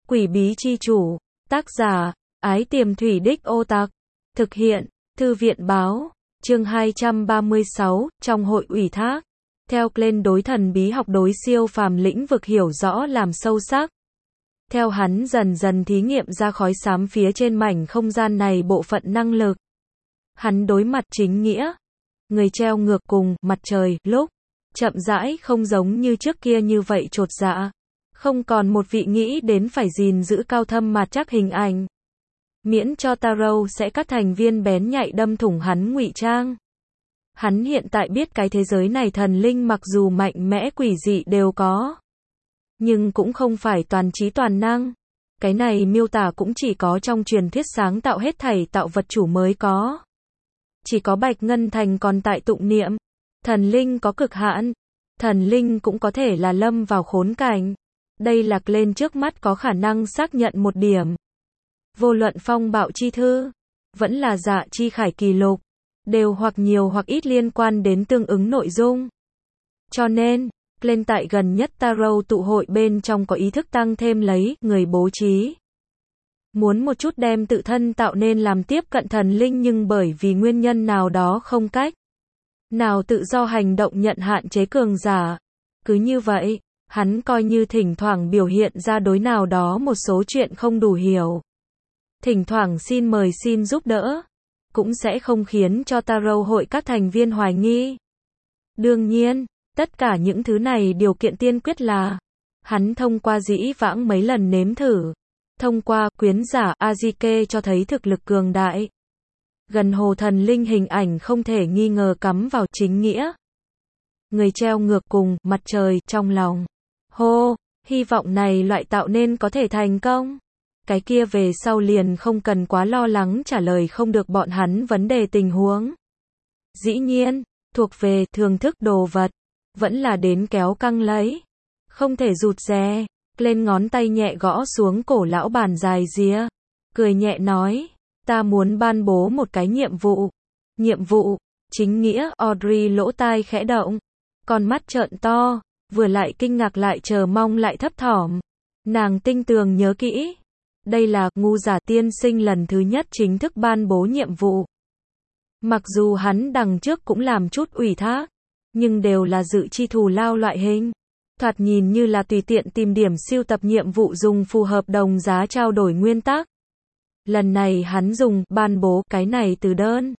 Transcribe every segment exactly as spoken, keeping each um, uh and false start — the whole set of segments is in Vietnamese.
Quỷ bí chi chủ. Tác giả, Ái Tiềm Thủy Đích Ô Tạc. Thực hiện, Thư viện báo. Chương hai trăm ba mươi sáu, trong hội ủy thác. Theo Glenn đối thần bí học đối siêu phàm lĩnh vực hiểu rõ làm sâu sắc. Theo hắn dần dần thí nghiệm ra khói xám phía trên mảnh không gian này bộ phận năng lực. Hắn đối mặt chính nghĩa. Người treo ngược cùng mặt trời, lúc chậm rãi không giống như trước kia như vậy chột dạ. Không còn một vị nghĩ đến phải gìn giữ cao thâm mà chắc hình ảnh. Miễn cho Tarot sẽ cắt thành viên bén nhạy đâm thủng hắn ngụy trang. Hắn hiện tại biết cái thế giới này thần linh mặc dù mạnh mẽ quỷ dị đều có. Nhưng cũng không phải toàn trí toàn năng. Cái này miêu tả cũng chỉ có trong truyền thuyết sáng tạo hết thảy tạo vật chủ mới có. Chỉ có Bạch Ngân Thành còn tại tụng niệm. Thần linh có cực hạn. Thần linh cũng có thể là lâm vào khốn cảnh. Đây là lên trước mắt có khả năng xác nhận một điểm. Vô luận phong bạo chi thư, vẫn là dạ chi khải kỳ lục, đều hoặc nhiều hoặc ít liên quan đến tương ứng nội dung. Cho nên, lên tại gần nhất Tarot tụ hội bên trong có ý thức tăng thêm lấy người bố trí. Muốn một chút đem tự thân tạo nên làm tiếp cận thần linh nhưng bởi vì nguyên nhân nào đó không cách nào tự do hành động nhận hạn chế cường giả. Cứ như vậy, hắn coi như thỉnh thoảng biểu hiện ra đối nào đó một số chuyện không đủ hiểu. Thỉnh thoảng xin mời xin giúp đỡ. Cũng sẽ không khiến cho Tarot hội các thành viên hoài nghi. Đương nhiên, tất cả những thứ này điều kiện tiên quyết là hắn thông qua dĩ vãng mấy lần nếm thử. Thông qua quyến giả Azike cho thấy thực lực cường đại. Gần hồ thần linh hình ảnh không thể nghi ngờ cắm vào chính nghĩa. Người treo ngược cùng mặt trời trong lòng. Hô, hy vọng này loại tạo nên có thể thành công. Cái kia về sau liền không cần quá lo lắng trả lời không được bọn hắn vấn đề tình huống. Dĩ nhiên, thuộc về thưởng thức đồ vật, vẫn là đến kéo căng lấy. Không thể rụt rè, lên ngón tay nhẹ gõ xuống cổ lão bàn dài rìa. Cười nhẹ nói, ta muốn ban bố một cái nhiệm vụ. Nhiệm vụ, chính nghĩa, Audrey lỗ tai khẽ động. Con mắt trợn to, vừa lại kinh ngạc lại chờ mong lại thấp thỏm. Nàng tinh tường nhớ kỹ. Đây là ngu giả tiên sinh lần thứ nhất chính thức ban bố nhiệm vụ. Mặc dù hắn đằng trước cũng làm chút ủy thác, nhưng đều là dự chi thù lao loại hình. Thoạt nhìn như là tùy tiện tìm điểm siêu tập nhiệm vụ dùng phù hợp đồng giá trao đổi nguyên tắc. Lần này hắn dùng ban bố cái này từ đơn.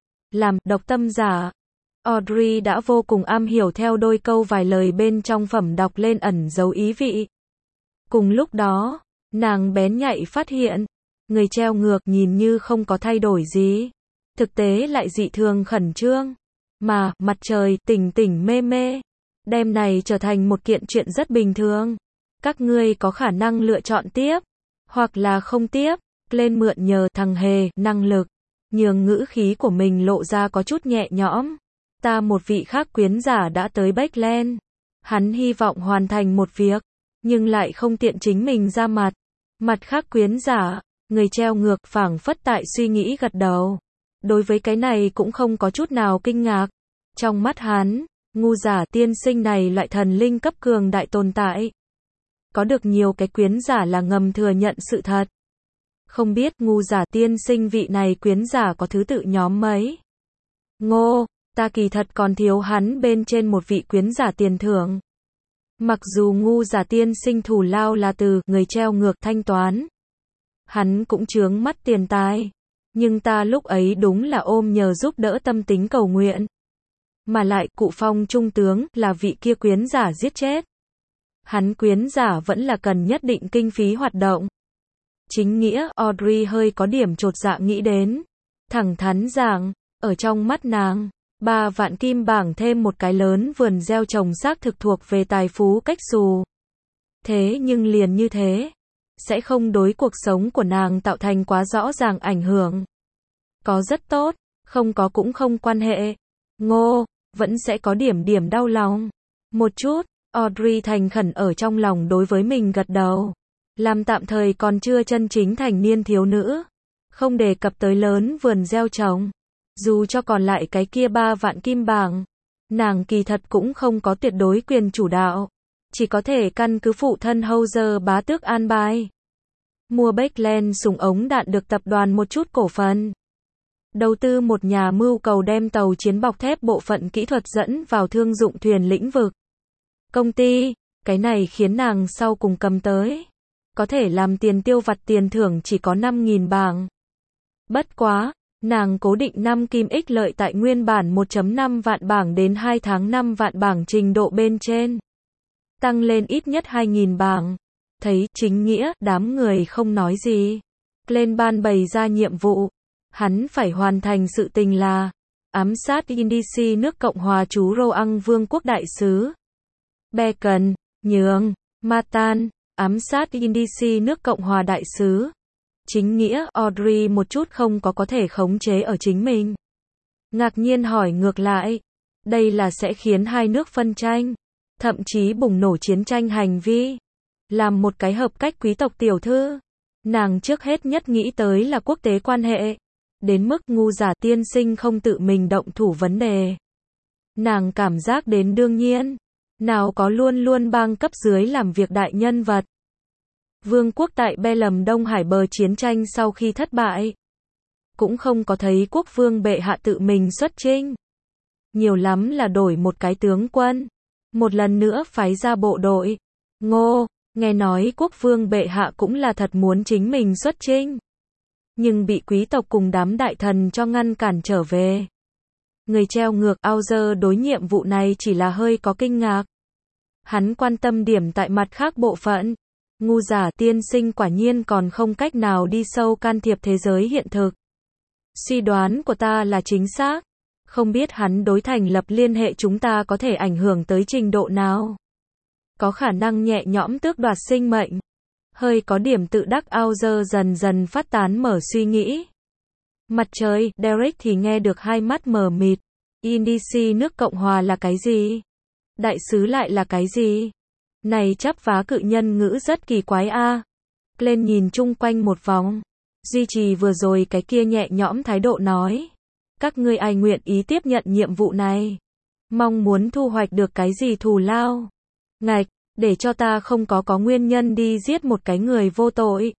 Làm độc tâm giả. Audrey đã vô cùng am hiểu theo đôi câu vài lời bên trong phẩm đọc lên ẩn dấu ý vị. Cùng lúc đó, nàng bén nhạy phát hiện, người treo ngược nhìn như không có thay đổi gì. Thực tế lại dị thường khẩn trương. Mà, mặt trời tỉnh tỉnh mê mê. Đêm này trở thành một kiện chuyện rất bình thường. Các ngươi có khả năng lựa chọn tiếp, hoặc là không tiếp. Lên mượn nhờ thằng hề, năng lực. Nhường ngữ khí của mình lộ ra có chút nhẹ nhõm. Ta một vị khác quyến giả đã tới Backland. Hắn hy vọng hoàn thành một việc, nhưng lại không tiện chính mình ra mặt. Mặt khác quyến giả, người treo ngược phảng phất tại suy nghĩ gật đầu. Đối với cái này cũng không có chút nào kinh ngạc. Trong mắt hắn, ngu giả tiên sinh này loại thần linh cấp cường đại tồn tại. Có được nhiều cái quyến giả là ngầm thừa nhận sự thật. Không biết ngu giả tiên sinh vị này quyến giả có thứ tự nhóm mấy. Ngô, ta kỳ thật còn thiếu hắn bên trên một vị quyến giả tiền thưởng. Mặc dù ngu giả tiên sinh thù lao là từ người treo ngược thanh toán. Hắn cũng chướng mắt tiền tài. Nhưng ta lúc ấy đúng là ôm nhờ giúp đỡ tâm tính cầu nguyện. Mà lại cụ phong trung tướng là vị kia quyến giả giết chết. Hắn quyến giả vẫn là cần nhất định kinh phí hoạt động. Chính nghĩa, Audrey hơi có điểm chột dạ nghĩ đến. Thẳng thắn rằng, ở trong mắt nàng, ba vạn kim bảng thêm một cái lớn vườn gieo trồng xác thực thuộc về tài phú cách xù. Thế nhưng liền như thế, sẽ không đối cuộc sống của nàng tạo thành quá rõ ràng ảnh hưởng. Có rất tốt, không có cũng không quan hệ. Ngô, vẫn sẽ có điểm điểm đau lòng. Một chút, Audrey thành khẩn ở trong lòng đối với mình gật đầu. Làm tạm thời còn chưa chân chính thành niên thiếu nữ. Không đề cập tới lớn vườn gieo trồng. Dù cho còn lại cái kia ba vạn kim bảng, nàng kỳ thật cũng không có tuyệt đối quyền chủ đạo. Chỉ có thể căn cứ phụ thân Howzer bá tước an bài. Mua Backland súng ống đạn được tập đoàn một chút cổ phần. Đầu tư một nhà mưu cầu đem tàu chiến bọc thép bộ phận kỹ thuật dẫn vào thương dụng thuyền lĩnh vực. Công ty, cái này khiến nàng sau cùng cầm tới. Có thể làm tiền tiêu vặt tiền thưởng chỉ có năm nghìn bảng. Bất quá, nàng cố định năm kim ích lợi tại nguyên bản một phẩy năm vạn bảng đến hai tháng năm vạn bảng trình độ bên trên. Tăng lên ít nhất hai nghìn bảng. Thấy chính nghĩa, đám người không nói gì. Lên ban bày ra nhiệm vụ. Hắn phải hoàn thành sự tình là ám sát Indici nước Cộng hòa chú Roang Vương quốc đại sứ. Bacon, nhường, Matan, ám sát Indici nước Cộng hòa đại sứ. Chính nghĩa, Audrey một chút không có có thể khống chế ở chính mình. Ngạc nhiên hỏi ngược lại. Đây là sẽ khiến hai nước phân tranh, thậm chí bùng nổ chiến tranh hành vi. Làm một cái hợp cách quý tộc tiểu thư, nàng trước hết nhất nghĩ tới là quốc tế quan hệ. Đến mức ngu giả tiên sinh không tự mình động thủ vấn đề. Nàng cảm giác đến đương nhiên. Nào có luôn luôn bang cấp dưới làm việc đại nhân vật. Vương quốc tại Belem Đông Hải bờ chiến tranh sau khi thất bại. Cũng không có thấy quốc vương bệ hạ tự mình xuất chinh. Nhiều lắm là đổi một cái tướng quân. Một lần nữa phái ra bộ đội. Ngô, nghe nói quốc vương bệ hạ cũng là thật muốn chính mình xuất chinh. Nhưng bị quý tộc cùng đám đại thần cho ngăn cản trở về. Người treo ngược Auger đối nhiệm vụ này chỉ là hơi có kinh ngạc. Hắn quan tâm điểm tại mặt khác bộ phận. Ngu giả tiên sinh quả nhiên còn không cách nào đi sâu can thiệp thế giới hiện thực. Suy đoán của ta là chính xác. Không biết hắn đối thành lập liên hệ chúng ta có thể ảnh hưởng tới trình độ nào. Có khả năng nhẹ nhõm tước đoạt sinh mệnh. Hơi có điểm tự đắc Auger dần dần phát tán mở suy nghĩ. Mặt trời, Derek thì nghe được hai mắt mờ mịt. Indici nước Cộng hòa là cái gì? Đại sứ lại là cái gì? Này chắp vá cự nhân ngữ rất kỳ quái a. À. Lên nhìn chung quanh một vòng. Duy trì vừa rồi cái kia nhẹ nhõm thái độ nói. Các ngươi ai nguyện ý tiếp nhận nhiệm vụ này? Mong muốn thu hoạch được cái gì thù lao? Ngạch, để cho ta không có có nguyên nhân đi giết một cái người vô tội.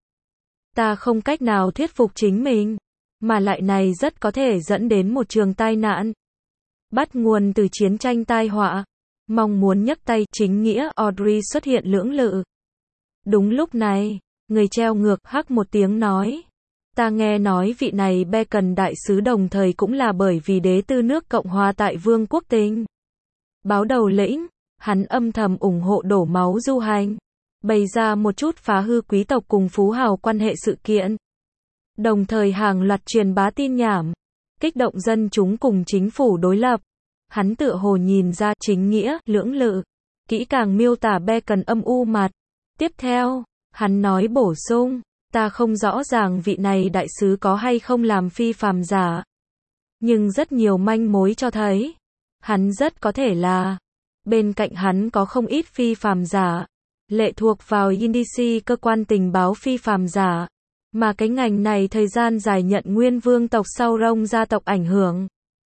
Ta không cách nào thuyết phục chính mình. Mà lại này rất có thể dẫn đến một trường tai nạn. Bắt nguồn từ chiến tranh tai họa. Mong muốn nhấc tay chính nghĩa Audrey xuất hiện lưỡng lự. Đúng lúc này, người treo ngược hắc một tiếng nói. Ta nghe nói vị này Bacon đại sứ đồng thời cũng là bởi vì đế tư nước Cộng hòa tại Vương quốc Tình. Báo đầu lĩnh, hắn âm thầm ủng hộ đổ máu du hành. Bày ra một chút phá hư quý tộc cùng phú hào quan hệ sự kiện. Đồng thời hàng loạt truyền bá tin nhảm. Kích động dân chúng cùng chính phủ đối lập. Hắn tựa hồ nhìn ra chính nghĩa, lưỡng lự. Kỹ càng miêu tả Bacon âm u mặt. Tiếp theo, hắn nói bổ sung. Ta không rõ ràng vị này đại sứ có hay không làm phi phàm giả. Nhưng rất nhiều manh mối cho thấy. Hắn rất có thể là. Bên cạnh hắn có không ít phi phàm giả. Lệ thuộc vào Indici cơ quan tình báo phi phàm giả. Mà cái ngành này thời gian dài nhận nguyên vương tộc sau Rông gia tộc ảnh hưởng.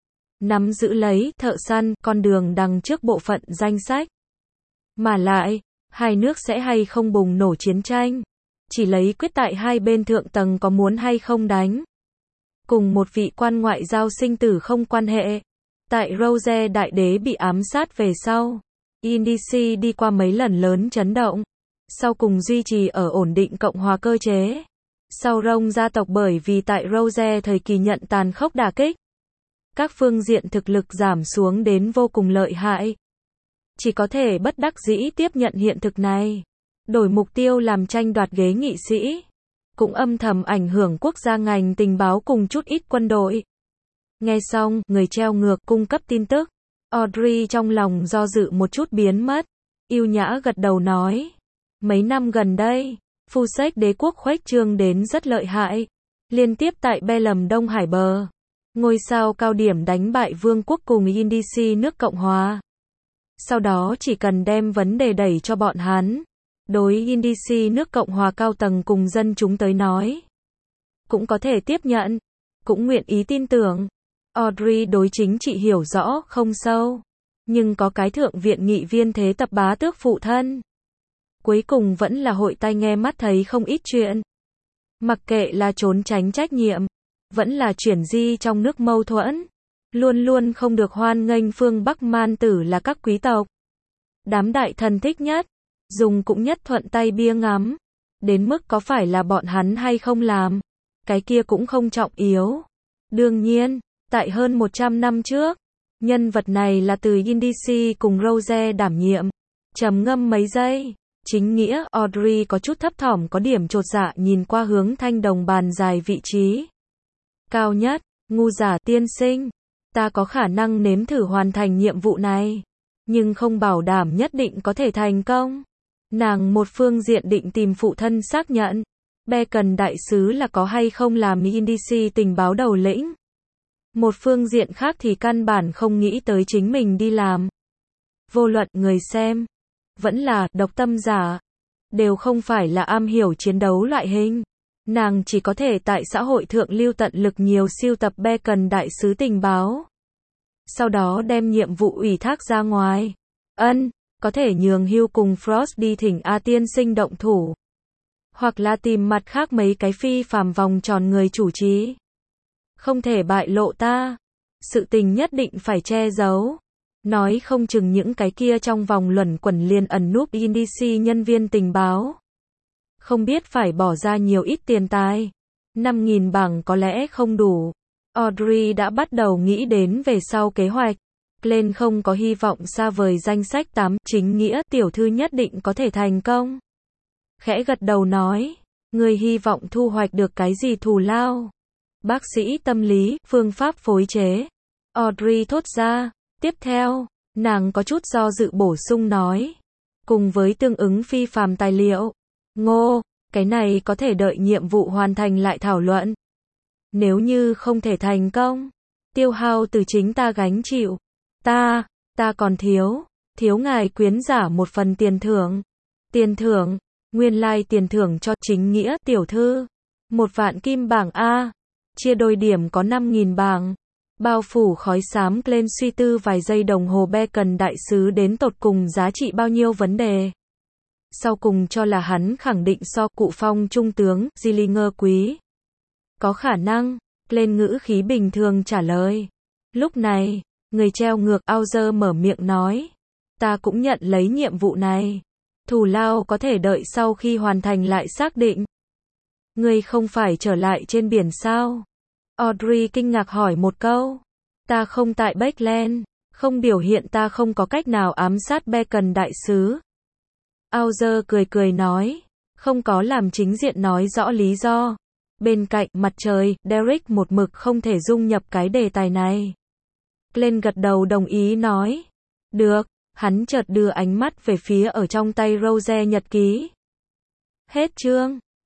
Nắm giữ lấy thợ săn con đường đằng trước bộ phận danh sách. Mà lại, hai nước sẽ hay không bùng nổ chiến tranh. Chỉ lấy quyết tại hai bên thượng tầng có muốn hay không đánh. Cùng một vị quan ngoại giao sinh tử không quan hệ. Tại Rose đại đế bị ám sát về sau. Indici đi qua mấy lần lớn chấn động. Sau cùng duy trì ở ổn định cộng hòa cơ chế. Sau Rông gia tộc bởi vì tại Rose thời kỳ nhận tàn khốc đả kích. Các phương diện thực lực giảm xuống đến vô cùng lợi hại. Chỉ có thể bất đắc dĩ tiếp nhận hiện thực này. Đổi mục tiêu làm tranh đoạt ghế nghị sĩ. Cũng âm thầm ảnh hưởng quốc gia ngành tình báo cùng chút ít quân đội. Nghe xong, người treo ngược cung cấp tin tức. Audrey trong lòng do dự một chút biến mất. Yêu nhã gật đầu nói. Mấy năm gần đây, phu sách đế quốc khuếch trương đến rất lợi hại. Liên tiếp tại Belem Đông Hải bờ. Ngôi sao cao điểm đánh bại vương quốc cùng Indici nước Cộng hòa. Sau đó chỉ cần đem vấn đề đẩy cho bọn hắn. Đối Indici nước Cộng hòa cao tầng cùng dân chúng tới nói. Cũng có thể tiếp nhận. Cũng nguyện ý tin tưởng. Audrey đối chính trị hiểu rõ không sâu. Nhưng có cái thượng viện nghị viên thế tập bá tước phụ thân. Cuối cùng vẫn là hội tai nghe mắt thấy không ít chuyện. Mặc kệ là trốn tránh trách nhiệm, vẫn là chuyển di trong nước mâu thuẫn, luôn luôn không được hoan nghênh. Phương Bắc man tử là các quý tộc, đám đại thần thích nhất, dùng cũng nhất thuận tay bia ngắm. Đến mức có phải là bọn hắn hay không làm, cái kia cũng không trọng yếu. Đương nhiên, tại hơn một trăm năm trước, nhân vật này là từ Indici cùng Rose đảm nhiệm. Trầm ngâm mấy giây, chính nghĩa Audrey có chút thấp thỏm có điểm chột dạ nhìn qua hướng thanh đồng bàn dài vị trí cao nhất. Ngu giả tiên sinh, ta có khả năng nếm thử hoàn thành nhiệm vụ này, nhưng không bảo đảm nhất định có thể thành công. Nàng một phương diện định tìm phụ thân xác nhận, Bacon đại sứ là có hay không làm Indici tình báo đầu lĩnh. Một phương diện khác thì căn bản không nghĩ tới chính mình đi làm. Vô luận người xem, vẫn là độc tâm giả, đều không phải là am hiểu chiến đấu loại hình. Nàng chỉ có thể tại xã hội thượng lưu tận lực nhiều siêu tập Bacon đại sứ tình báo. Sau đó đem nhiệm vụ ủy thác ra ngoài. Ân, có thể nhường Hugh cùng Frost đi thỉnh A tiên sinh động thủ. Hoặc là tìm mặt khác mấy cái phi phàm vòng tròn người chủ trì. Không thể bại lộ ta. Sự tình nhất định phải che giấu. Nói không chừng những cái kia trong vòng luẩn quẩn liền ẩn núp Indici nhân viên tình báo. Không biết phải bỏ ra nhiều ít tiền tài. năm nghìn bảng có lẽ không đủ. Audrey đã bắt đầu nghĩ đến về sau kế hoạch. Glenn không có hy vọng xa vời danh sách tám, chính nghĩa tiểu thư nhất định có thể thành công. Khẽ gật đầu nói, người hy vọng thu hoạch được cái gì thù lao? Bác sĩ tâm lý, phương pháp phối chế. Audrey thốt ra, tiếp theo, nàng có chút do dự bổ sung nói, cùng với tương ứng phi phàm tài liệu. Ngô, cái này có thể đợi nhiệm vụ hoàn thành lại thảo luận. Nếu như không thể thành công, tiêu hao từ chính ta gánh chịu. Ta, ta còn thiếu, thiếu ngài quyến giả một phần tiền thưởng. Tiền thưởng, nguyên lai tiền thưởng cho chính nghĩa tiểu thư. Một vạn kim bảng A, chia đôi điểm có năm nghìn bảng. Bao phủ khói xám. Glenn suy tư vài giây đồng hồ Bacon đại sứ đến tột cùng giá trị bao nhiêu vấn đề. Sau cùng cho là hắn khẳng định so cụ phong trung tướng, Gillinger quý. Có khả năng, Glenn ngữ khí bình thường trả lời. Lúc này, người treo ngược Auger mở miệng nói. Ta cũng nhận lấy nhiệm vụ này. Thù lao có thể đợi sau khi hoàn thành lại xác định. Ngươi không phải trở lại trên biển sao? Audrey kinh ngạc hỏi một câu. Ta không tại Backland, không biểu hiện ta không có cách nào ám sát Bacon đại sứ. Auger cười cười nói, không có làm chính diện nói rõ lý do. Bên cạnh mặt trời, Derek một mực không thể dung nhập cái đề tài này. Glenn gật đầu đồng ý nói, được, hắn chợt đưa ánh mắt về phía ở trong tay Rose nhật ký. Hết chương.